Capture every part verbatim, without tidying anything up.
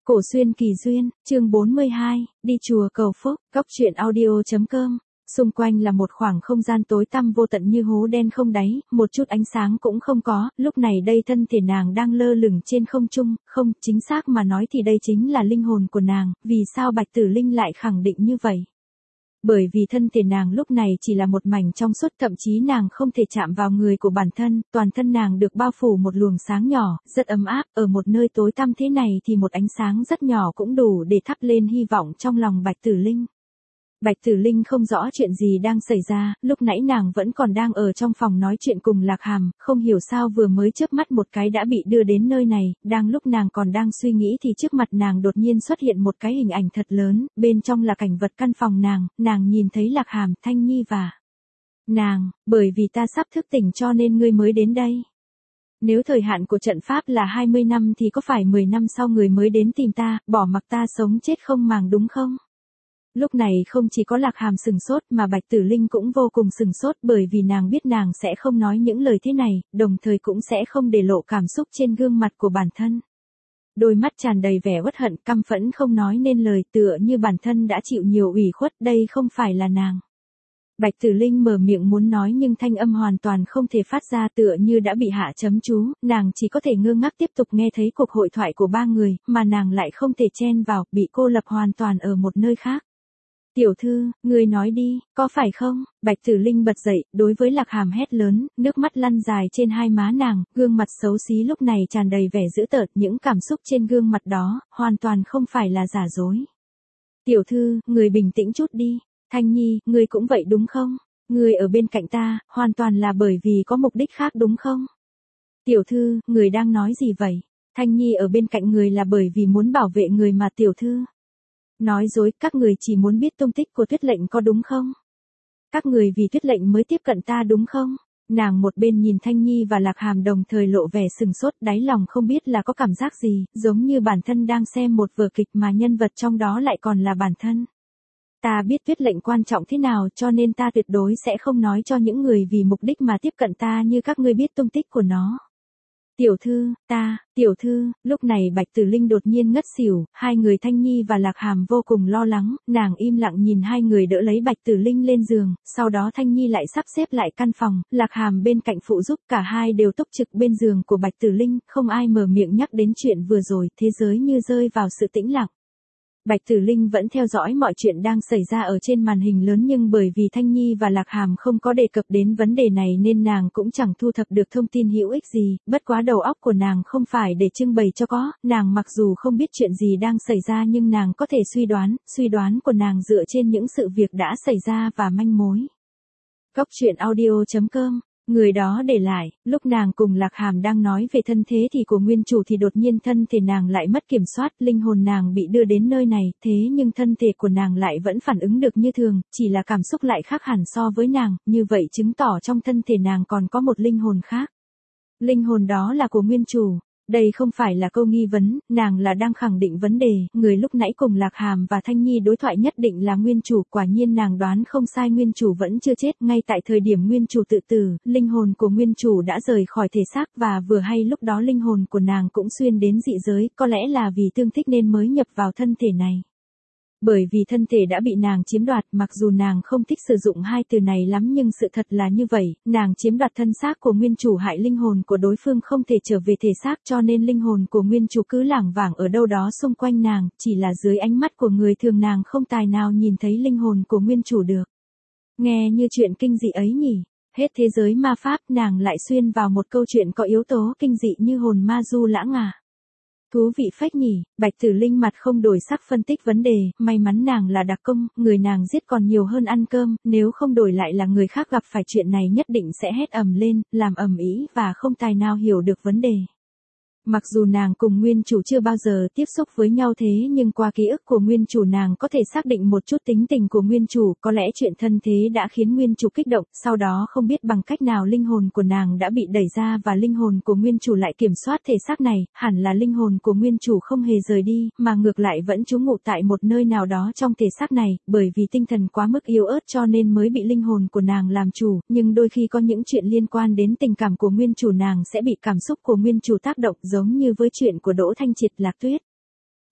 Cổ xuyên kỳ duyên, chương bốn mươi hai, đi chùa cầu phúc, góc truyện audio.com. Xung quanh là một khoảng không gian tối tăm vô tận như hố đen không đáy, một chút ánh sáng cũng không có, lúc này đây thân thể nàng đang lơ lửng trên không trung, không, chính xác mà nói thì đây chính là linh hồn của nàng, vì sao Bạch Tử Linh lại khẳng định như vậy? Bởi vì thân thể nàng lúc này chỉ là một mảnh trong suốt, thậm chí nàng không thể chạm vào người của bản thân, toàn thân nàng được bao phủ một luồng sáng nhỏ, rất ấm áp, ở một nơi tối tăm thế này thì một ánh sáng rất nhỏ cũng đủ để thắp lên hy vọng trong lòng Bạch Tử Linh. Bạch Tử Linh không rõ chuyện gì đang xảy ra, lúc nãy nàng vẫn còn đang ở trong phòng nói chuyện cùng Lạc Hàm, không hiểu sao vừa mới chớp mắt một cái đã bị đưa đến nơi này, đang lúc nàng còn đang suy nghĩ thì trước mặt nàng đột nhiên xuất hiện một cái hình ảnh thật lớn, bên trong là cảnh vật căn phòng nàng, nàng nhìn thấy Lạc Hàm, Thanh Nhi và nàng, bởi vì ta sắp thức tỉnh cho nên ngươi mới đến đây. Nếu thời hạn của trận pháp là hai mươi năm thì có phải mười năm sau người mới đến tìm ta, bỏ mặc ta sống chết không màng đúng không? Lúc này không chỉ có Lạc Hàm sừng sốt mà Bạch Tử Linh cũng vô cùng sừng sốt bởi vì nàng biết nàng sẽ không nói những lời thế này, đồng thời cũng sẽ không để lộ cảm xúc trên gương mặt của bản thân. Đôi mắt tràn đầy vẻ uất hận, căm phẫn không nói nên lời, tựa như bản thân đã chịu nhiều ủy khuất, đây không phải là nàng. Bạch Tử Linh mở miệng muốn nói nhưng thanh âm hoàn toàn không thể phát ra, tựa như đã bị hạ chấm chú, nàng chỉ có thể ngơ ngác tiếp tục nghe thấy cuộc hội thoại của ba người, mà nàng lại không thể chen vào, bị cô lập hoàn toàn ở một nơi khác. Tiểu thư, người nói đi, có phải không? Bạch Tử Linh bật dậy, đối với Lạc Hàm hét lớn, nước mắt lăn dài trên hai má nàng, gương mặt xấu xí lúc này tràn đầy vẻ dữ tợn, những cảm xúc trên gương mặt đó, hoàn toàn không phải là giả dối. Tiểu thư, người bình tĩnh chút đi. Thanh Nhi, người cũng vậy đúng không? Người ở bên cạnh ta, hoàn toàn là bởi vì có mục đích khác đúng không? Tiểu thư, người đang nói gì vậy? Thanh Nhi ở bên cạnh người là bởi vì muốn bảo vệ người mà tiểu thư. Nói dối, các người chỉ muốn biết tung tích của Tuyết Lệnh có đúng không? Các người vì Tuyết Lệnh mới tiếp cận ta đúng không? Nàng một bên nhìn Thanh Nhi và Lạc Hàm đồng thời lộ vẻ sừng sốt, đáy lòng không biết là có cảm giác gì, giống như bản thân đang xem một vở kịch mà nhân vật trong đó lại còn là bản thân. Ta biết Tuyết Lệnh quan trọng thế nào cho nên ta tuyệt đối sẽ không nói cho những người vì mục đích mà tiếp cận ta như các ngươi biết tung tích của nó. Tiểu thư, ta, tiểu thư, lúc này Bạch Tử Linh đột nhiên ngất xỉu, hai người Thanh Nhi và Lạc Hàm vô cùng lo lắng, nàng im lặng nhìn hai người đỡ lấy Bạch Tử Linh lên giường, sau đó Thanh Nhi lại sắp xếp lại căn phòng, Lạc Hàm bên cạnh phụ giúp, cả hai đều túc trực bên giường của Bạch Tử Linh, không ai mở miệng nhắc đến chuyện vừa rồi, thế giới như rơi vào sự tĩnh lặng. Bạch Tử Linh vẫn theo dõi mọi chuyện đang xảy ra ở trên màn hình lớn nhưng bởi vì Thanh Nhi và Lạc Hàm không có đề cập đến vấn đề này nên nàng cũng chẳng thu thập được thông tin hữu ích gì, bất quá đầu óc của nàng không phải để trưng bày cho có, nàng mặc dù không biết chuyện gì đang xảy ra nhưng nàng có thể suy đoán, suy đoán của nàng dựa trên những sự việc đã xảy ra và manh mối. Góc truyện audio.com. Người đó để lại, lúc nàng cùng Lạc Hàm đang nói về thân thế thì của nguyên chủ thì đột nhiên thân thể nàng lại mất kiểm soát, linh hồn nàng bị đưa đến nơi này, thế nhưng thân thể của nàng lại vẫn phản ứng được như thường, chỉ là cảm xúc lại khác hẳn so với nàng, như vậy chứng tỏ trong thân thể nàng còn có một linh hồn khác. Linh hồn đó là của nguyên chủ. Đây không phải là câu nghi vấn, nàng là đang khẳng định vấn đề, người lúc nãy cùng Lạc Hàm và Thanh Nhi đối thoại nhất định là nguyên chủ, quả nhiên nàng đoán không sai, nguyên chủ vẫn chưa chết, ngay tại thời điểm nguyên chủ tự tử, linh hồn của nguyên chủ đã rời khỏi thể xác và vừa hay lúc đó linh hồn của nàng cũng xuyên đến dị giới, có lẽ là vì tương thích nên mới nhập vào thân thể này. Bởi vì thân thể đã bị nàng chiếm đoạt, mặc dù nàng không thích sử dụng hai từ này lắm nhưng sự thật là như vậy, nàng chiếm đoạt thân xác của nguyên chủ hại linh hồn của đối phương không thể trở về thể xác cho nên linh hồn của nguyên chủ cứ lảng vảng ở đâu đó xung quanh nàng, chỉ là dưới ánh mắt của người thường nàng không tài nào nhìn thấy linh hồn của nguyên chủ được. Nghe như chuyện kinh dị ấy nhỉ, hết thế giới ma pháp nàng lại xuyên vào một câu chuyện có yếu tố kinh dị như hồn ma du lãng à. Thú vị phách nhỉ, Bạch Tử Linh mặt không đổi sắc phân tích vấn đề, may mắn nàng là đặc công, người nàng giết còn nhiều hơn ăn cơm, nếu không đổi lại là người khác gặp phải chuyện này nhất định sẽ hét ầm lên, làm ầm ĩ và không tài nào hiểu được vấn đề. Mặc dù nàng cùng nguyên chủ chưa bao giờ tiếp xúc với nhau thế nhưng qua ký ức của nguyên chủ nàng có thể xác định một chút tính tình của nguyên chủ, có lẽ chuyện thân thế đã khiến nguyên chủ kích động, sau đó không biết bằng cách nào linh hồn của nàng đã bị đẩy ra và linh hồn của nguyên chủ lại kiểm soát thể xác này, hẳn là linh hồn của nguyên chủ không hề rời đi, mà ngược lại vẫn trú ngụ tại một nơi nào đó trong thể xác này, bởi vì tinh thần quá mức yếu ớt cho nên mới bị linh hồn của nàng làm chủ, nhưng đôi khi có những chuyện liên quan đến tình cảm của nguyên chủ nàng sẽ bị cảm xúc của nguyên chủ tác động giống như với chuyện của Đỗ Thanh Triệt Lạc Tuyết.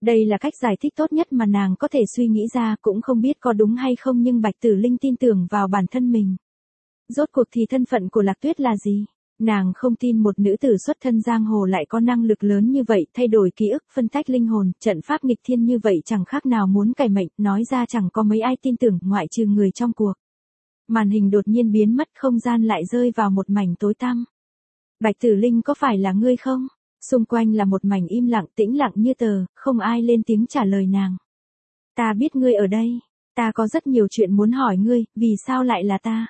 Đây là cách giải thích tốt nhất mà nàng có thể suy nghĩ ra, cũng không biết có đúng hay không nhưng Bạch Tử Linh tin tưởng vào bản thân mình. Rốt cuộc thì thân phận của Lạc Tuyết là gì? Nàng không tin một nữ tử xuất thân giang hồ lại có năng lực lớn như vậy, thay đổi ký ức, phân tách linh hồn, trận pháp nghịch thiên như vậy chẳng khác nào muốn cải mệnh, nói ra chẳng có mấy ai tin tưởng, ngoại trừ người trong cuộc. Màn hình đột nhiên biến mất, không gian lại rơi vào một mảnh tối tăm. Bạch Tử Linh, có phải là ngươi không? Xung quanh là một mảnh im lặng, tĩnh lặng như tờ, không ai lên tiếng trả lời nàng. Ta biết ngươi ở đây, ta có rất nhiều chuyện muốn hỏi ngươi, vì sao lại là ta?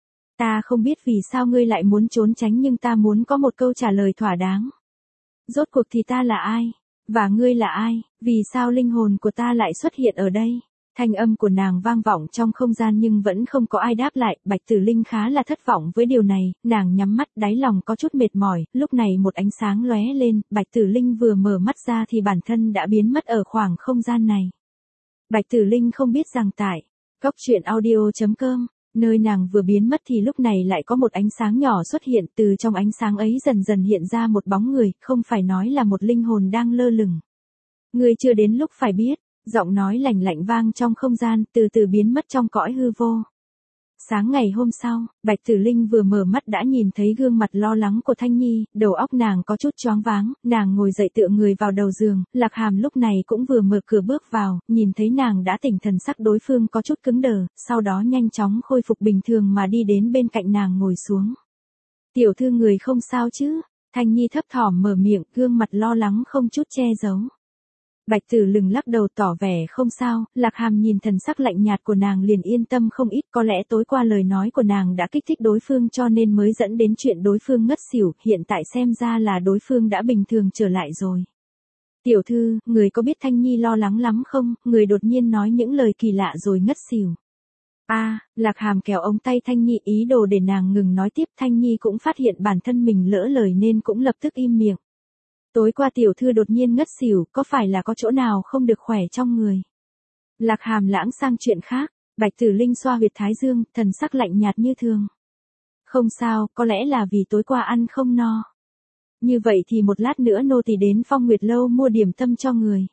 Ta không biết vì sao ngươi lại muốn trốn tránh nhưng ta muốn có một câu trả lời thỏa đáng. Rốt cuộc thì ta là ai? Và ngươi là ai? Vì sao linh hồn của ta lại xuất hiện ở đây? Thanh âm của nàng vang vọng trong không gian nhưng vẫn không có ai đáp lại, Bạch Tử Linh khá là thất vọng với điều này, nàng nhắm mắt, đáy lòng có chút mệt mỏi, lúc này một ánh sáng lóe lên, Bạch Tử Linh vừa mở mắt ra thì bản thân đã biến mất ở khoảng không gian này. Bạch Tử Linh không biết rằng tại Cốc Truyện Audio chấm com, nơi nàng vừa biến mất thì lúc này lại có một ánh sáng nhỏ xuất hiện, từ trong ánh sáng ấy dần dần hiện ra một bóng người, không phải nói là một linh hồn đang lơ lửng. Ngươi chưa đến lúc phải biết. Giọng nói lạnh lạnh vang trong không gian, từ từ biến mất trong cõi hư vô. Sáng ngày hôm sau, Bạch Tử Linh vừa mở mắt đã nhìn thấy gương mặt lo lắng của Thanh Nhi, đầu óc nàng có chút choáng váng, nàng ngồi dậy tựa người vào đầu giường, Lạc Hàm lúc này cũng vừa mở cửa bước vào, nhìn thấy nàng đã tỉnh, thần sắc đối phương có chút cứng đờ, sau đó nhanh chóng khôi phục bình thường mà đi đến bên cạnh nàng ngồi xuống. Tiểu thư, người không sao chứ? Thanh Nhi thấp thỏm mở miệng, gương mặt lo lắng không chút che giấu. Bạch Tử Lừng lắc đầu tỏ vẻ không sao, Lạc Hàm nhìn thần sắc lạnh nhạt của nàng liền yên tâm không ít, có lẽ tối qua lời nói của nàng đã kích thích đối phương cho nên mới dẫn đến chuyện đối phương ngất xỉu, hiện tại xem ra là đối phương đã bình thường trở lại rồi. Tiểu thư, người có biết Thanh Nhi lo lắng lắm không? Người đột nhiên nói những lời kỳ lạ rồi ngất xỉu. A, à, Lạc Hàm kéo ống tay Thanh Nhi ý đồ để nàng ngừng nói tiếp, Thanh Nhi cũng phát hiện bản thân mình lỡ lời nên cũng lập tức im miệng. Tối qua tiểu thư đột nhiên ngất xỉu, có phải là có chỗ nào không được khỏe trong người? Lạc Hàm lãng sang chuyện khác, Bạch Tử Linh xoa huyệt thái dương, thần sắc lạnh nhạt như thường. Không sao, có lẽ là vì tối qua ăn không no. Như vậy thì một lát nữa nô tỳ đến Phong Nguyệt Lâu mua điểm tâm cho người.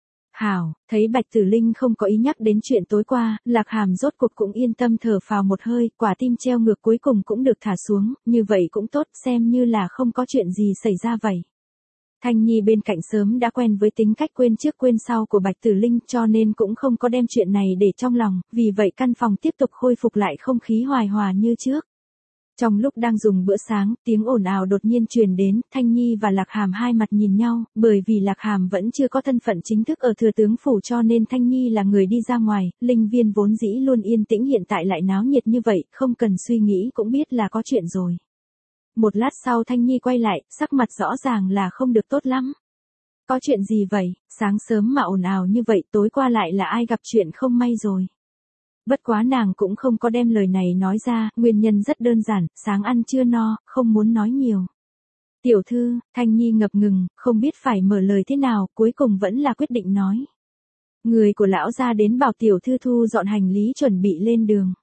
Hảo, thấy Bạch Tử Linh không có ý nhắc đến chuyện tối qua, Lạc Hàm rốt cuộc cũng yên tâm thở phào một hơi, quả tim treo ngược cuối cùng cũng được thả xuống, như vậy cũng tốt, xem như là không có chuyện gì xảy ra vậy. Thanh Nhi bên cạnh sớm đã quen với tính cách quên trước quên sau của Bạch Tử Linh cho nên cũng không có đem chuyện này để trong lòng, vì vậy căn phòng tiếp tục khôi phục lại không khí hoài hòa như trước. Trong lúc đang dùng bữa sáng, tiếng ồn ào đột nhiên truyền đến, Thanh Nhi và Lạc Hàm hai mặt nhìn nhau, bởi vì Lạc Hàm vẫn chưa có thân phận chính thức ở thừa tướng phủ cho nên Thanh Nhi là người đi ra ngoài, linh viên vốn dĩ luôn yên tĩnh hiện tại lại náo nhiệt như vậy, không cần suy nghĩ cũng biết là có chuyện rồi. Một lát sau Thanh Nhi quay lại, sắc mặt rõ ràng là không được tốt lắm. Có chuyện gì vậy, sáng sớm mà ồn ào như vậy, tối qua lại là ai gặp chuyện không may rồi. Bất quá nàng cũng không có đem lời này nói ra, nguyên nhân rất đơn giản, sáng ăn chưa no, không muốn nói nhiều. Tiểu thư, Thanh Nhi ngập ngừng, không biết phải mở lời thế nào, cuối cùng vẫn là quyết định nói. Người của lão gia đến bảo tiểu thư thu dọn hành lý chuẩn bị lên đường.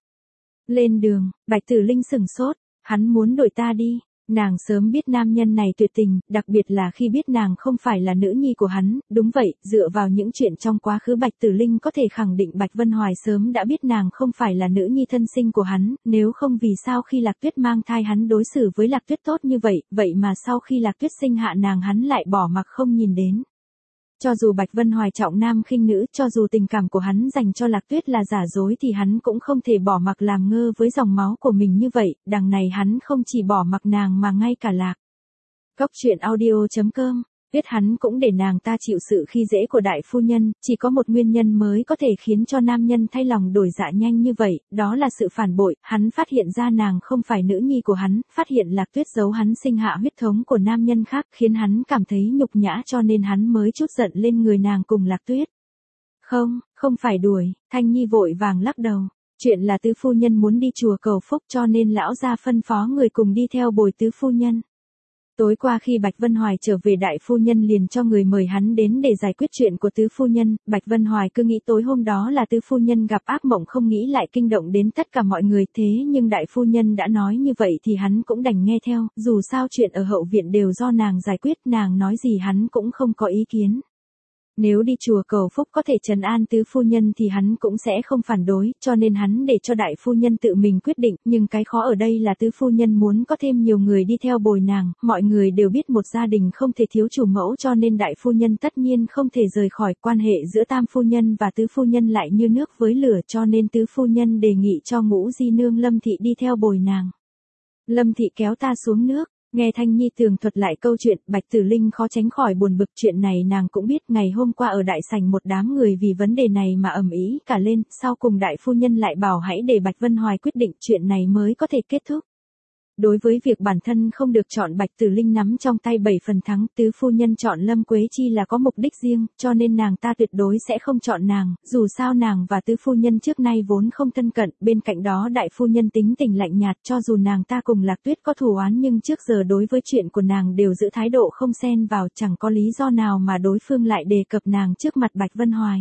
Lên đường, Bạch Tử Linh sửng sốt. Hắn muốn đuổi ta đi, nàng sớm biết nam nhân này tuyệt tình, đặc biệt là khi biết nàng không phải là nữ nhi của hắn, đúng vậy, dựa vào những chuyện trong quá khứ Bạch Tử Linh có thể khẳng định Bạch Vân Hoài sớm đã biết nàng không phải là nữ nhi thân sinh của hắn, nếu không vì sao khi Lạc Tuyết mang thai hắn đối xử với Lạc Tuyết tốt như vậy, vậy mà sau khi Lạc Tuyết sinh hạ nàng hắn lại bỏ mặc không nhìn đến. Cho dù Bạch Vân Hoài trọng nam khinh nữ, cho dù tình cảm của hắn dành cho Lạc Tuyết là giả dối thì hắn cũng không thể bỏ mặc làm ngơ với dòng máu của mình như vậy, đằng này hắn không chỉ bỏ mặc nàng mà ngay cả Lạc. Cốc Truyện Audio chấm com, biết hắn cũng để nàng ta chịu sự khi dễ của đại phu nhân, chỉ có một nguyên nhân mới có thể khiến cho nam nhân thay lòng đổi dạ nhanh như vậy, đó là sự phản bội, hắn phát hiện ra nàng không phải nữ nhi của hắn, phát hiện Lạc Tuyết giấu hắn sinh hạ huyết thống của nam nhân khác, khiến hắn cảm thấy nhục nhã cho nên hắn mới chút giận lên người nàng cùng Lạc Tuyết. Không, không phải đuổi, Thanh Nhi vội vàng lắc đầu. Chuyện là tứ phu nhân muốn đi chùa cầu phúc cho nên lão gia phân phó người cùng đi theo bồi tứ phu nhân. Tối qua khi Bạch Vân Hoài trở về đại phu nhân liền cho người mời hắn đến để giải quyết chuyện của tứ phu nhân, Bạch Vân Hoài cứ nghĩ tối hôm đó là tứ phu nhân gặp ác mộng không nghĩ lại kinh động đến tất cả mọi người thế nhưng đại phu nhân đã nói như vậy thì hắn cũng đành nghe theo, dù sao chuyện ở hậu viện đều do nàng giải quyết, nàng nói gì hắn cũng không có ý kiến. Nếu đi chùa cầu phúc có thể trấn an tứ phu nhân thì hắn cũng sẽ không phản đối, cho nên hắn để cho đại phu nhân tự mình quyết định, nhưng cái khó ở đây là tứ phu nhân muốn có thêm nhiều người đi theo bồi nàng, mọi người đều biết một gia đình không thể thiếu chủ mẫu cho nên đại phu nhân tất nhiên không thể rời khỏi, quan hệ giữa tam phu nhân và tứ phu nhân lại như nước với lửa cho nên tứ phu nhân đề nghị cho Ngũ Di Nương Lâm Thị đi theo bồi nàng. Lâm Thị kéo ta xuống nước. Nghe Thanh Nhi tường thuật lại câu chuyện, Bạch Tử Linh khó tránh khỏi buồn bực, chuyện này nàng cũng biết, ngày hôm qua ở đại sảnh một đám người vì vấn đề này mà ầm ĩ cả lên, sau cùng đại phu nhân lại bảo hãy để Bạch Vân Hoài quyết định, chuyện này mới có thể kết thúc. Đối với việc bản thân không được chọn, Bạch Tử Linh nắm trong tay bảy phần thắng, tứ phu nhân chọn Lâm Quế Chi là có mục đích riêng, cho nên nàng ta tuyệt đối sẽ không chọn nàng, dù sao nàng và tứ phu nhân trước nay vốn không thân cận, bên cạnh đó đại phu nhân tính tình lạnh nhạt, cho dù nàng ta cùng Lạc Tuyết có thù oán nhưng trước giờ đối với chuyện của nàng đều giữ thái độ không xen vào, chẳng có lý do nào mà đối phương lại đề cập nàng trước mặt Bạch Vân Hoài.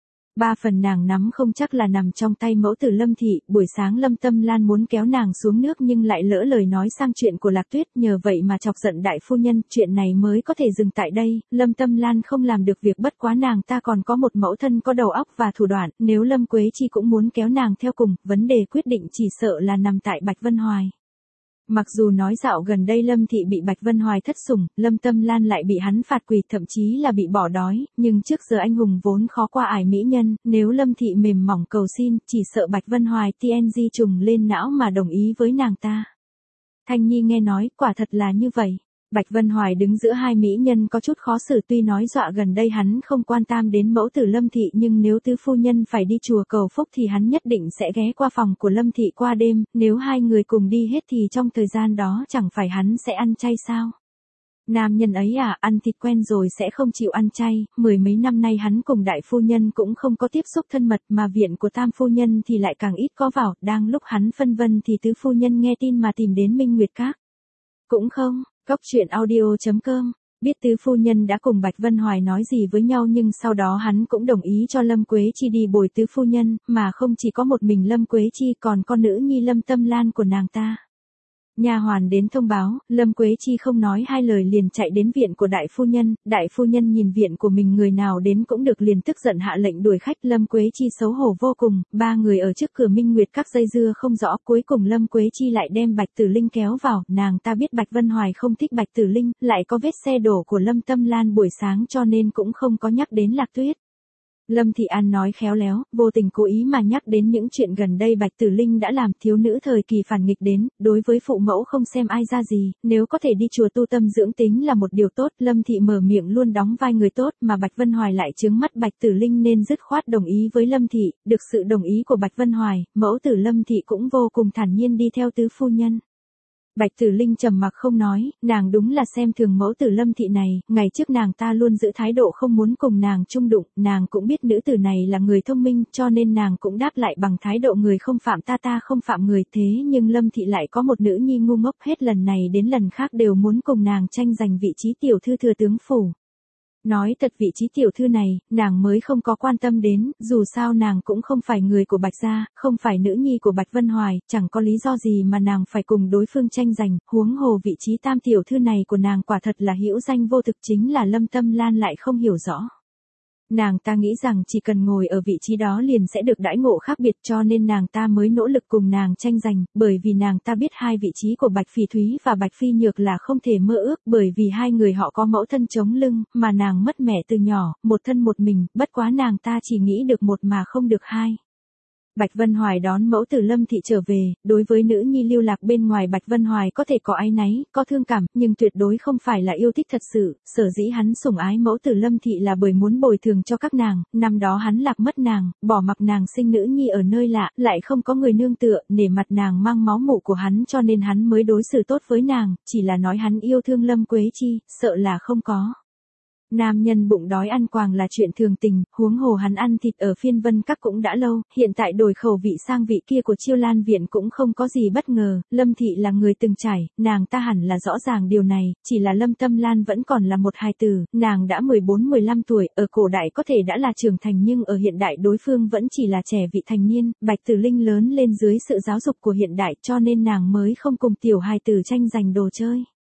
Ba phần nàng nắm không chắc là nằm trong tay mẫu tử Lâm Thị, buổi sáng Lâm Tâm Lan muốn kéo nàng xuống nước nhưng lại lỡ lời nói sang chuyện của Lạc Tuyết, nhờ vậy mà chọc giận đại phu nhân, chuyện này mới có thể dừng tại đây, Lâm Tâm Lan không làm được việc, bất quá nàng ta còn có một mẫu thân có đầu óc và thủ đoạn, nếu Lâm Quế Chi cũng muốn kéo nàng theo cùng, vấn đề quyết định chỉ sợ là nằm tại Bạch Vân Hoài. Mặc dù nói dạo gần đây Lâm Thị bị Bạch Vân Hoài thất sủng, Lâm Tâm Lan lại bị hắn phạt quỳ, thậm chí là bị bỏ đói, nhưng trước giờ anh hùng vốn khó qua ải mỹ nhân, nếu Lâm Thị mềm mỏng cầu xin, chỉ sợ Bạch Vân Hoài tê en giê trùng lên não mà đồng ý với nàng ta. Thanh Nhi nghe nói, quả thật là như vậy. Bạch Vân Hoài đứng giữa hai mỹ nhân có chút khó xử, tuy nói dọa gần đây hắn không quan tâm đến mẫu tử Lâm Thị nhưng nếu tứ phu nhân phải đi chùa cầu phúc thì hắn nhất định sẽ ghé qua phòng của Lâm Thị qua đêm, nếu hai người cùng đi hết thì trong thời gian đó chẳng phải hắn sẽ ăn chay sao? Nam nhân ấy à, ăn thịt quen rồi sẽ không chịu ăn chay, mười mấy năm nay hắn cùng đại phu nhân cũng không có tiếp xúc thân mật mà viện của tam phu nhân thì lại càng ít có vào, đang lúc hắn phân vân thì tứ phu nhân nghe tin mà tìm đến Minh Nguyệt Các. Cũng không. Cốc truyện audio chấm com, biết tứ phu nhân đã cùng Bạch Vân Hoài nói gì với nhau nhưng sau đó hắn cũng đồng ý cho Lâm Quế Chi đi bồi tứ phu nhân, mà không chỉ có một mình Lâm Quế Chi còn con nữ nhi Lâm Tâm Lan của nàng ta. Nha hoàn đến thông báo, Lâm Quế Chi không nói hai lời liền chạy đến viện của đại phu nhân, đại phu nhân nhìn viện của mình người nào đến cũng được liền tức giận hạ lệnh đuổi khách, Lâm Quế Chi xấu hổ vô cùng, ba người ở trước cửa Minh Nguyệt Các dây dưa không rõ, cuối cùng Lâm Quế Chi lại đem Bạch Tử Linh kéo vào, nàng ta biết Bạch Vân Hoài không thích Bạch Tử Linh, lại có vết xe đổ của Lâm Tâm Lan buổi sáng cho nên cũng không có nhắc đến Lạc Tuyết. Lâm Thị An nói khéo léo, vô tình cố ý mà nhắc đến những chuyện gần đây Bạch Tử Linh đã làm, thiếu nữ thời kỳ phản nghịch đến, đối với phụ mẫu không xem ai ra gì, nếu có thể đi chùa tu tâm dưỡng tính là một điều tốt, Lâm Thị mở miệng luôn đóng vai người tốt mà Bạch Vân Hoài lại chướng mắt Bạch Tử Linh nên dứt khoát đồng ý với Lâm Thị, được sự đồng ý của Bạch Vân Hoài, mẫu tử Lâm Thị cũng vô cùng thản nhiên đi theo tứ phu nhân. Bạch Tử Linh trầm mặc không nói, nàng đúng là xem thường mẫu tử Lâm Thị này, ngày trước nàng ta luôn giữ thái độ không muốn cùng nàng chung đụng, nàng cũng biết nữ tử này là người thông minh, cho nên nàng cũng đáp lại bằng thái độ người không phạm ta ta không phạm người, thế nhưng Lâm Thị lại có một nữ nhi ngu ngốc, hết lần này đến lần khác đều muốn cùng nàng tranh giành vị trí tiểu thư thừa tướng phủ. Nói thật vị trí tiểu thư này, nàng mới không có quan tâm đến, dù sao nàng cũng không phải người của Bạch gia, không phải nữ nhi của Bạch Vân Hoài, chẳng có lý do gì mà nàng phải cùng đối phương tranh giành, huống hồ vị trí tam tiểu thư này của nàng quả thật là hữu danh vô thực, chính là Lâm Tâm Lan lại không hiểu rõ. Nàng ta nghĩ rằng chỉ cần ngồi ở vị trí đó liền sẽ được đãi ngộ khác biệt cho nên nàng ta mới nỗ lực cùng nàng tranh giành, bởi vì nàng ta biết hai vị trí của Bạch Phỉ Thúy và Bạch Phi Nhược là không thể mơ ước, bởi vì hai người họ có mẫu thân chống lưng, mà nàng mất mẹ từ nhỏ, một thân một mình, bất quá nàng ta chỉ nghĩ được một mà không được hai. Bạch Vân Hoài đón mẫu tử Lâm Thị trở về, đối với nữ nhi lưu lạc bên ngoài Bạch Vân Hoài có thể có áy náy, có thương cảm, nhưng tuyệt đối không phải là yêu thích thật sự, sở dĩ hắn sủng ái mẫu tử Lâm Thị là bởi muốn bồi thường cho các nàng, năm đó hắn lạc mất nàng, bỏ mặc nàng sinh nữ nhi ở nơi lạ, lại không có người nương tựa, nể mặt nàng mang máu mủ của hắn cho nên hắn mới đối xử tốt với nàng, chỉ là nói hắn yêu thương Lâm Quế Chi, sợ là không có. Nam nhân bụng đói ăn quàng là chuyện thường tình, huống hồ hắn ăn thịt ở Phiên Vân Các cũng đã lâu, hiện tại đổi khẩu vị sang vị kia của Chiêu Lan Viện cũng không có gì bất ngờ, Lâm Thị là người từng trải, nàng ta hẳn là rõ ràng điều này, chỉ là Lâm Tâm Lan vẫn còn là một hài tử, nàng đã mười bốn mười lăm tuổi, ở cổ đại có thể đã là trưởng thành nhưng ở hiện đại đối phương vẫn chỉ là trẻ vị thành niên, Bạch Tử Linh lớn lên dưới sự giáo dục của hiện đại cho nên nàng mới không cùng tiểu hài tử tranh giành đồ chơi.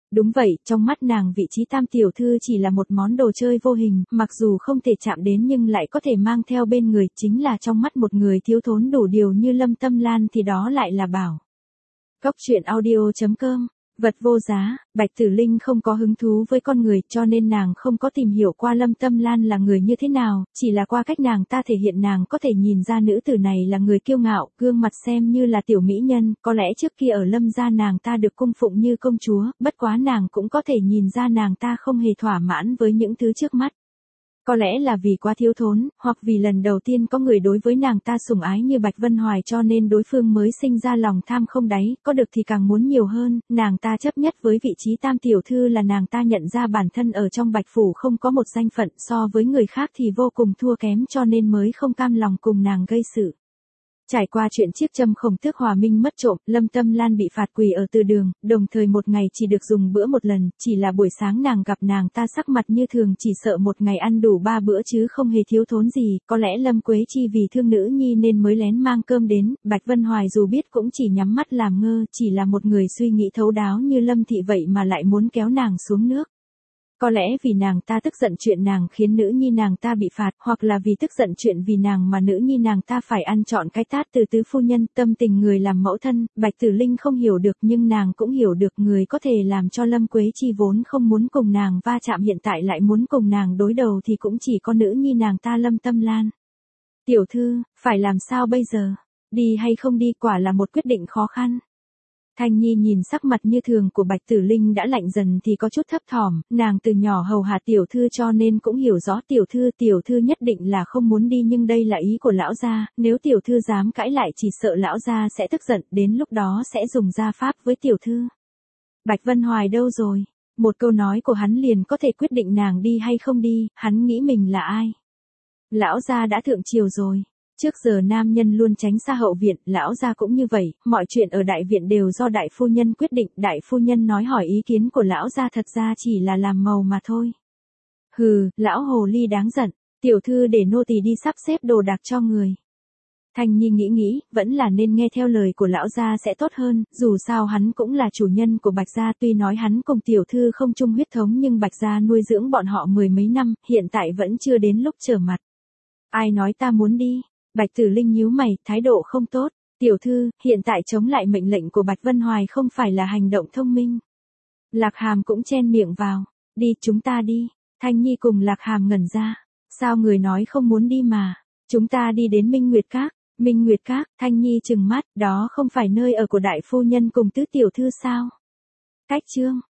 Đúng vậy, trong mắt nàng vị trí tam tiểu thư chỉ là một món đồ chơi vô hình, mặc dù không thể chạm đến nhưng lại có thể mang theo bên người, chính là trong mắt một người thiếu thốn đủ điều như Lâm Tâm Lan thì đó lại là bảo. Cốc truyện audio chấm com. Vật vô giá, Bạch Tử Linh không có hứng thú với con người cho nên nàng không có tìm hiểu qua Lâm Tâm Lan là người như thế nào, chỉ là qua cách nàng ta thể hiện nàng có thể nhìn ra nữ tử này là người kiêu ngạo, gương mặt xem như là tiểu mỹ nhân, có lẽ trước kia ở Lâm gia nàng ta được cung phụng như công chúa, bất quá nàng cũng có thể nhìn ra nàng ta không hề thỏa mãn với những thứ trước mắt. Có lẽ là vì quá thiếu thốn, hoặc vì lần đầu tiên có người đối với nàng ta sủng ái như Bạch Vân Hoài cho nên đối phương mới sinh ra lòng tham không đáy, có được thì càng muốn nhiều hơn, nàng ta chấp nhất với vị trí tam tiểu thư là nàng ta nhận ra bản thân ở trong Bạch Phủ không có một danh phận so với người khác thì vô cùng thua kém cho nên mới không cam lòng cùng nàng gây sự. Trải qua chuyện chiếc châm khổng tước hòa minh mất trộm, Lâm Tâm Lan bị phạt quỳ ở từ đường, đồng thời một ngày chỉ được dùng bữa một lần, chỉ là buổi sáng nàng gặp nàng ta sắc mặt như thường chỉ sợ một ngày ăn đủ ba bữa chứ không hề thiếu thốn gì, có lẽ Lâm Quế Chi vì thương nữ nhi nên mới lén mang cơm đến, Bạch Vân Hoài dù biết cũng chỉ nhắm mắt làm ngơ, chỉ là một người suy nghĩ thấu đáo như Lâm Thị vậy mà lại muốn kéo nàng xuống nước. Có lẽ vì nàng ta tức giận chuyện nàng khiến nữ nhi nàng ta bị phạt, hoặc là vì tức giận chuyện vì nàng mà nữ nhi nàng ta phải ăn trọn cái tát từ tứ phu nhân, tâm tình người làm mẫu thân, Bạch Tử Linh không hiểu được nhưng nàng cũng hiểu được người có thể làm cho Lâm Quế Chi vốn không muốn cùng nàng va chạm hiện tại lại muốn cùng nàng đối đầu thì cũng chỉ có nữ nhi nàng ta Lâm Tâm Lan. Tiểu thư, phải làm sao bây giờ? Đi hay không đi quả là một quyết định khó khăn. Thanh Nhi nhìn sắc mặt như thường của Bạch Tử Linh đã lạnh dần thì có chút thấp thỏm, nàng từ nhỏ hầu hạ tiểu thư cho nên cũng hiểu rõ tiểu thư tiểu thư nhất định là không muốn đi nhưng đây là ý của lão gia, nếu tiểu thư dám cãi lại chỉ sợ lão gia sẽ tức giận, đến lúc đó sẽ dùng gia pháp với tiểu thư. Bạch Vân Hoài đâu rồi? Một câu nói của hắn liền có thể quyết định nàng đi hay không đi, hắn nghĩ mình là ai? Lão gia đã thượng triều rồi. Trước giờ nam nhân luôn tránh xa hậu viện, lão gia cũng như vậy, mọi chuyện ở đại viện đều do đại phu nhân quyết định, đại phu nhân nói hỏi ý kiến của lão gia thật ra chỉ là làm màu mà thôi. Hừ, lão hồ ly đáng giận, tiểu thư để nô tỳ đi sắp xếp đồ đạc cho người. Thanh Nhi nghĩ nghĩ, vẫn là nên nghe theo lời của lão gia sẽ tốt hơn, dù sao hắn cũng là chủ nhân của Bạch gia, tuy nói hắn cùng tiểu thư không chung huyết thống nhưng Bạch gia nuôi dưỡng bọn họ mười mấy năm, hiện tại vẫn chưa đến lúc trở mặt. Ai nói ta muốn đi? Bạch Tử Linh nhíu mày, thái độ không tốt. Tiểu thư, hiện tại chống lại mệnh lệnh của Bạch Vân Hoài không phải là hành động thông minh. Lạc Hàm cũng chen miệng vào. Đi, chúng ta đi. Thanh Nhi cùng Lạc Hàm ngẩn ra. Sao người nói không muốn đi mà? Chúng ta đi đến Minh Nguyệt Các. Minh Nguyệt Các, Thanh Nhi trừng mắt, đó không phải nơi ở của đại phu nhân cùng tứ tiểu thư sao? Cách chương.